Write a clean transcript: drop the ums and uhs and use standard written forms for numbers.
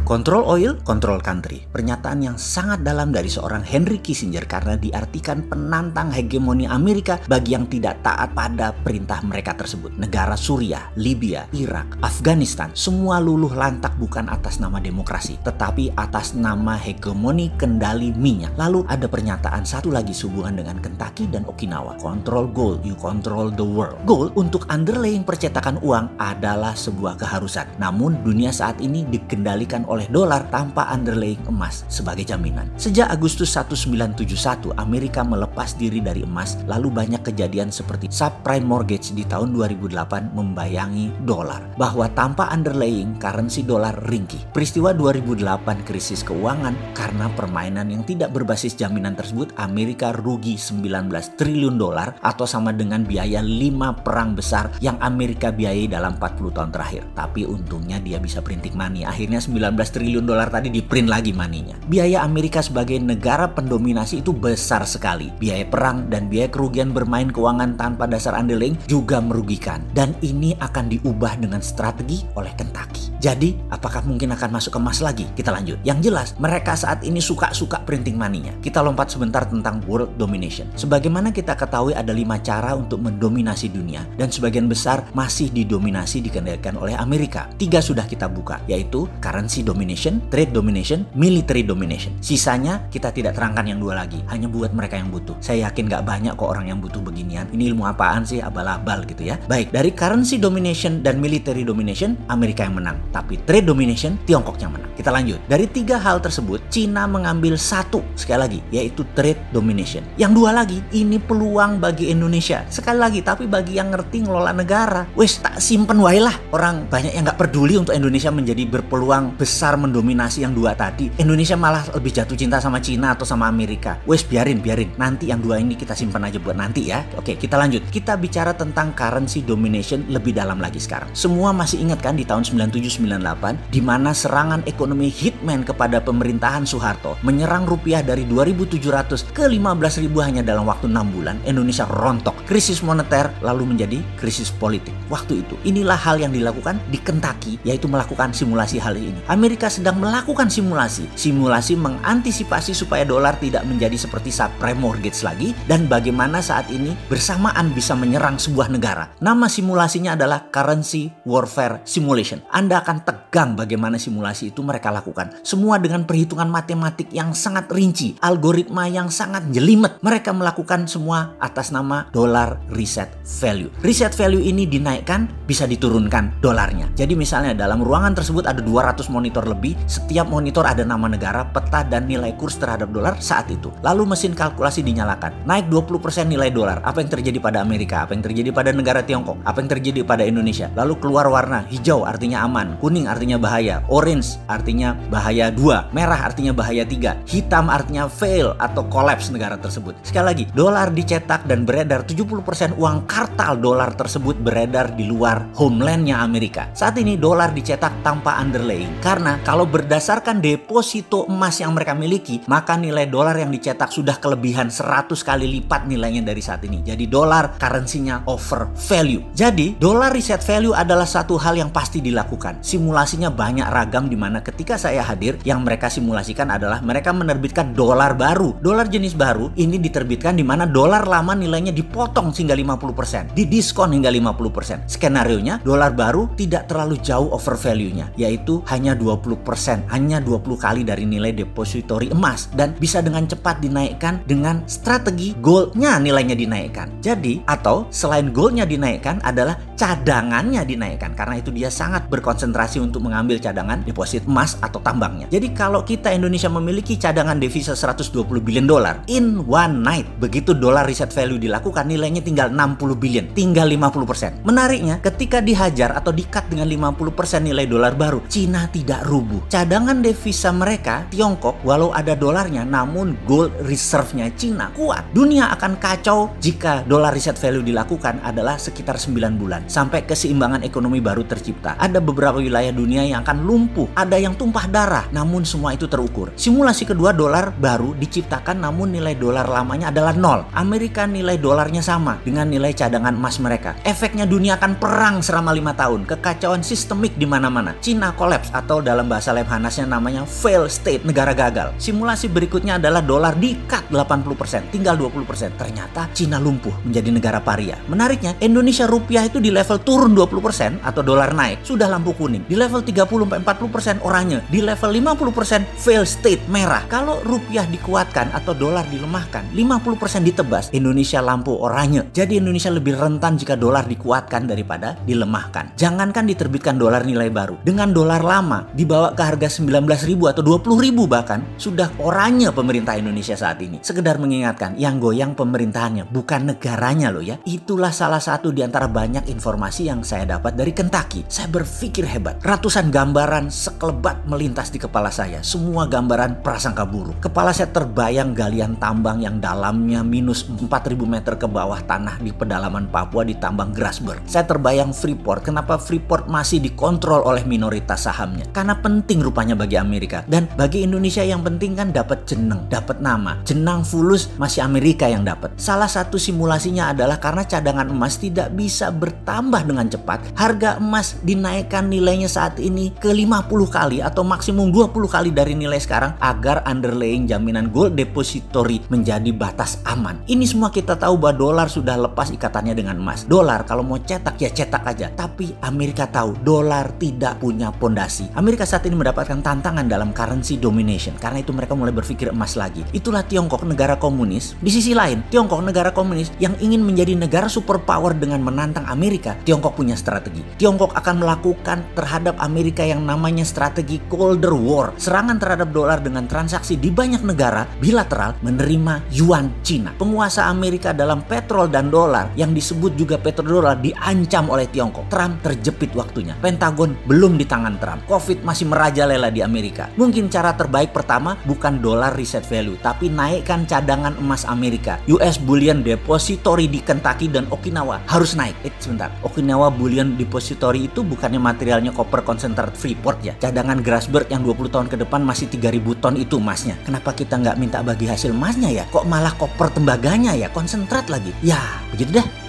Control oil, control country. Pernyataan yang sangat dalam dari seorang Henry Kissinger karena diartikan penantang hegemoni Amerika bagi yang tidak taat pada perintah mereka tersebut. Negara Suriah, Libya, Irak, Afghanistan, semua luluh lantak bukan atas nama demokrasi, tetapi atas nama hegemoni kendali minyak. Lalu ada pernyataan satu lagi sehubungan dengan Kentucky dan Okinawa. Control gold, you control the world. Gold untuk underlying percetakan uang adalah sebuah keharusan. Namun dunia saat ini dikendalikan oleh dolar tanpa underlying emas sebagai jaminan. Sejak Agustus 1971, Amerika melepas diri dari emas, lalu banyak kejadian seperti subprime mortgage di tahun 2008 membayangi dolar. Bahwa tanpa underlying, currency dolar ringkih. Peristiwa 2008 krisis keuangan karena permainan yang tidak berbasis jaminan tersebut, Amerika rugi 19 triliun dolar atau sama dengan biaya 5 perang besar yang Amerika biayai dalam 40 tahun terakhir. Tapi untungnya dia bisa printing money. Akhirnya 19 triliun dolar tadi di-print lagi maninya. Biaya Amerika sebagai negara pendominasi itu besar sekali. Biaya perang dan biaya kerugian bermain keuangan tanpa dasar underlying juga merugikan. Dan ini akan diubah dengan strategi oleh Kentucky. Jadi, apakah mungkin akan masuk ke emas lagi? Kita lanjut. Yang jelas, mereka saat ini suka-suka printing money-nya. Kita lompat sebentar tentang world domination. Sebagaimana kita ketahui ada 5 cara untuk mendominasi dunia. Dan sebagian besar masih didominasi dikendalikan oleh Amerika. 3 sudah kita buka, yaitu currency domination, trade domination, military domination. Sisanya kita tidak terangkan yang 2 lagi, hanya buat mereka yang butuh. Saya yakin gak banyak kok orang yang butuh beginian. Ini ilmu apaan sih, abal-abal gitu ya. Baik, dari currency domination dan military domination, Amerika yang menang. Tapi trade domination, Tiongkok yang menang. Kita lanjut. Dari 3 hal tersebut, Cina mengambil 1, sekali lagi, yaitu trade domination. Yang 2 lagi, ini peluang bagi Indonesia. Sekali lagi, tapi bagi yang ngerti ngelola negara, wes tak simpen wae lah. Orang banyak yang gak peduli untuk Indonesia menjadi berpeluang besar mendominasi yang 2 tadi. Indonesia malah lebih jatuh cinta sama Cina atau sama Amerika. Wes biarin. Nanti yang 2 ini kita simpan aja buat nanti ya. Oke, kita lanjut. Kita bicara tentang currency domination lebih dalam lagi sekarang. Semua masih ingat kan di tahun 97-98 di mana serangan ekonomi hitman kepada pemerintahan Soeharto menyerang rupiah dari 2.700 ke 15.000 hanya dalam waktu 6 bulan. Indonesia rontok. Krisis moneter lalu menjadi krisis politik. Waktu itu, inilah hal yang dilakukan di Kentucky, yaitu melakukan simulasi hal ini. Amerika sedang melakukan simulasi mengantisipasi supaya dolar tidak menjadi seperti subprime mortgage lagi dan bagaimana saat ini bersamaan bisa menyerang sebuah negara. Nama simulasinya adalah currency warfare simulation. Anda akan tegang bagaimana simulasi itu mereka lakukan. Semua dengan perhitungan matematik yang sangat rinci, algoritma yang sangat jelimet. Mereka melakukan semua atas nama dollar reset value. Reset value ini dinaikkan, bisa diturunkan dolarnya. Jadi misalnya dalam ruangan tersebut ada 200 monitor lebih, setiap monitor ada nama negara, peta dan nilai kurs terhadap dolar saat itu. Lalu mesin kalkulasi dinyalakan. Naik 20% nilai dolar. Apa yang terjadi pada Amerika? Apa yang terjadi pada negara Tiongkok? Apa yang terjadi pada Indonesia? Lalu keluar warna hijau artinya aman, kuning artinya bahaya, orange artinya bahaya 2, merah artinya bahaya 3, hitam artinya fail atau collapse negara tersebut. Sekali lagi, dolar dicetak dan beredar, 70% uang kartal dolar tersebut beredar di luar homelandnya Amerika. Saat ini dolar dicetak tanpa underlying. Karena kalau berdasarkan deposito emas yang mereka miliki, maka nilai dolar yang dicetak sudah kelebihan 100 kali lipat nilainya dari saat ini. Jadi dolar currency-nya over value. Jadi dollar reset value adalah satu hal yang pasti dilakukan. Simulasinya banyak ragam di mana ketika saya hadir, yang mereka simulasikan adalah mereka menerbitkan dolar baru. Dolar jenis baru ini diterbitkan di mana dolar lama nilainya dipotong hingga 50%, didiskon hingga 50%. Skenarionya dolar baru tidak terlalu jauh over value-nya, yaitu hanya 20%, hanya 20 kali dari nilai depository emas dan bisa dengan cepat dinaikkan dengan strategi goldnya nilainya dinaikkan. Jadi, atau selain goldnya dinaikkan adalah cadangannya dinaikkan karena itu dia sangat berkonsentrasi untuk mengambil cadangan deposit emas atau tambangnya. Jadi kalau kita Indonesia memiliki cadangan devisa 120 billion dolar in one night, begitu dolar reset value dilakukan nilainya tinggal 60 billion, tinggal 50%. Menariknya ketika dihajar atau di-cut dengan 50% nilai dolar baru, Cina tidak rubuh. Cadangan devisa mereka, Tiongkok, walau ada dolarnya namun gold reserve-nya Cina Cina kuat. Dunia akan kacau jika dollar reset value dilakukan adalah sekitar 9 bulan sampai keseimbangan ekonomi baru tercipta. Ada beberapa wilayah dunia yang akan lumpuh, ada yang tumpah darah, namun semua itu terukur. Simulasi kedua, dolar baru diciptakan namun nilai dolar lamanya adalah 0. Amerika nilai dolarnya sama dengan nilai cadangan emas mereka. Efeknya dunia akan perang selama 5 tahun, kekacauan sistemik di mana-mana. Cina collapse atau dalam bahasa Lemhanasnya namanya fail state, negara gagal. Simulasi berikutnya adalah dolar di-cut 80%, tinggal 20%. Ternyata Cina lumpuh menjadi negara paria. Menariknya, Indonesia rupiah itu di level turun 20% atau dolar naik, sudah lampu kuning. Di level 30-40% oranye, di level 50% fail state, merah. Kalau rupiah dikuatkan atau dolar dilemahkan, 50% ditebas, Indonesia lampu oranye. Jadi Indonesia lebih rentan jika dolar dikuatkan daripada dilemahkan. Jangankan diterbitkan dolar nilai baru, dengan dolar lama dibawa ke harga 19.000 atau 20.000 bahkan, sudah oranye pemerintah Indonesia saat ini. Sekedar mengingatkan, yang goyang pemerintahannya, bukan negaranya loh ya. Itulah salah satu di antara banyak informasi yang saya dapat dari Kentucky. Saya berpikir hebat. Ratusan gambaran sekelebat melintas di kepala saya. Semua gambaran prasangka buruk. Kepala saya terbayang galian tambang yang dalamnya minus 4.000 meter ke bawah tanah di pedalaman Papua di tambang Grasberg. Saya terbayang Freeport. Kenapa Freeport masih dikontrol oleh minoritas sahamnya? Karena penting rupanya bagi Amerika. Dan bagi Indonesia yang penting kan dapat jeneng, dapat nama. Jenang fulus masih Amerika yang dapat. Salah satu simulasinya adalah karena cadangan emas tidak bisa bertambah dengan cepat. Harga emas dinaikkan nilainya saat ini ke 50 kali atau maksimum 20 kali dari nilai sekarang agar underlying jaminan gold depository menjadi batas aman. Ini semua kita tahu bahwa dolar sudah lepas ikatannya dengan emas. Dolar kalau mau cetak ya cetak aja. Tapi Amerika tahu dolar tidak punya pondasi. Amerika saat ini mendapatkan tantangan dalam currency domination. Karena itu mereka mulai berpikir emas lagi. Itulah Tiongkok, negara komunis. Di sisi lain, Tiongkok negara komunis yang ingin menjadi negara superpower dengan menantang Amerika. Tiongkok punya strategi. Tiongkok akan melakukan terhadap Amerika yang namanya strategi Colder War. Serangan terhadap dolar dengan transaksi di banyak negara bilateral menerima yuan Cina. Penguasa Amerika dalam petrol dan dolar yang disebut juga petrodolar diancam oleh Tiongkok. Trump terjepit waktunya. Pentagon belum di tangan Trump. Covid masih merajalela di Amerika. Mungkin cara terbaik pertama bukan dolar reset value, tapi naikkan cadangan emas Amerika. US Bullion Depository di Kentucky dan Okinawa harus naik. Sebentar. Okinawa Bullion Depository itu bukannya materialnya koper konsentrat Freeport ya? Cadangan Grasberg yang 20 tahun ke depan masih 3.000 ton itu emasnya. Kenapa kita nggak minta bagi hasil emasnya ya? Kok malah koper tembaganya ya? Konsentrat lagi. Ya, begitu dah.